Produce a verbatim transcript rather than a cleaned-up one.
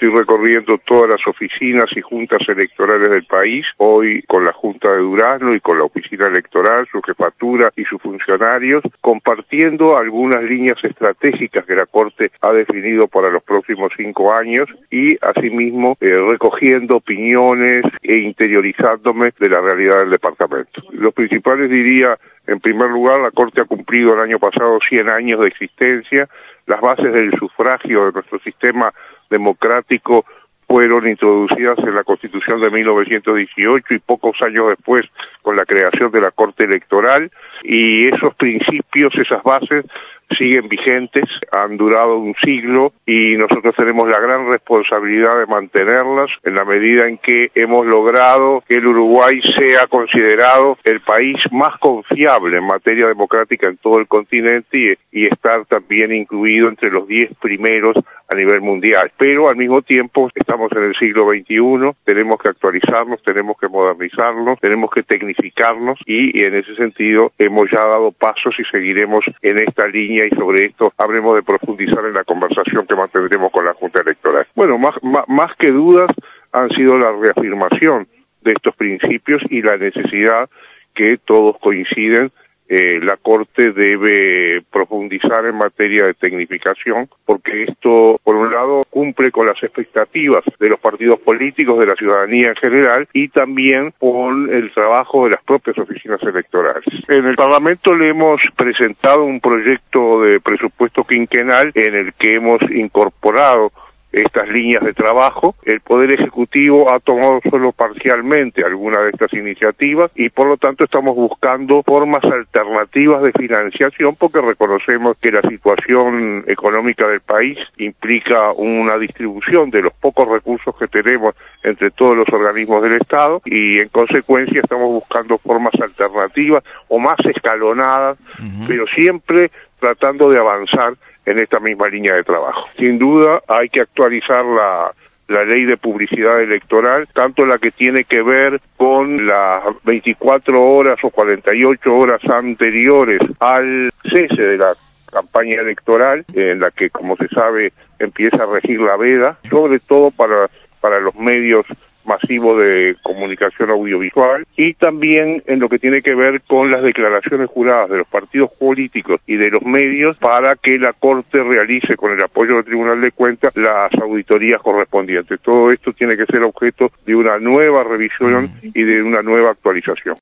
Estoy recorriendo todas las oficinas y juntas electorales del país, hoy con la Junta de Durazno y con la oficina electoral, su jefatura y sus funcionarios, compartiendo algunas líneas estratégicas que la Corte ha definido para los próximos cinco años y asimismo eh, recogiendo opiniones e interiorizándome de la realidad del departamento. Los principales diría, en primer lugar, la Corte ha cumplido el año pasado cien años de existencia. Las bases del sufragio de nuestro sistema democrático fueron introducidas en la Constitución de mil novecientos dieciocho y pocos años después con la creación de la Corte Electoral, y esos principios, esas bases, siguen vigentes, han durado un siglo y nosotros tenemos la gran responsabilidad de mantenerlas en la medida en que hemos logrado que el Uruguay sea considerado el país más confiable en materia democrática en todo el continente y, y estar también incluido entre los diez primeros a nivel mundial. Pero al mismo tiempo estamos en el siglo veintiuno, tenemos que actualizarnos, tenemos que modernizarnos, tenemos que tecnificarnos y, y en ese sentido hemos ya dado pasos y seguiremos en esta línea, y sobre esto habremos de profundizar en la conversación que mantendremos con la Junta Electoral. Bueno, más, más, más que dudas han sido la reafirmación de estos principios y la necesidad que todos coinciden. Eh, la Corte debe profundizar en materia de tecnificación, porque esto, por un lado, cumple con las expectativas de los partidos políticos, de la ciudadanía en general, y también con el trabajo de las propias oficinas electorales. En el Parlamento le hemos presentado un proyecto de presupuesto quinquenal en el que hemos incorporado estas líneas de trabajo. El Poder Ejecutivo ha tomado solo parcialmente algunas de estas iniciativas y por lo tanto estamos buscando formas alternativas de financiación, porque reconocemos que la situación económica del país implica una distribución de los pocos recursos que tenemos entre todos los organismos del Estado y en consecuencia estamos buscando formas alternativas o más escalonadas, uh-huh. pero siempre tratando de avanzar en esta misma línea de trabajo. Sin duda hay que actualizar la, la ley de publicidad electoral, tanto la que tiene que ver con las veinticuatro horas o cuarenta y ocho horas anteriores al cese de la campaña electoral, en la que, como se sabe, empieza a regir la veda, sobre todo para, para los medios masivos de comunicación audiovisual, y también en lo que tiene que ver con las declaraciones juradas de los partidos políticos y de los medios para que la Corte realice, con el apoyo del Tribunal de Cuentas, las auditorías correspondientes. Todo esto tiene que ser objeto de una nueva revisión y de una nueva actualización.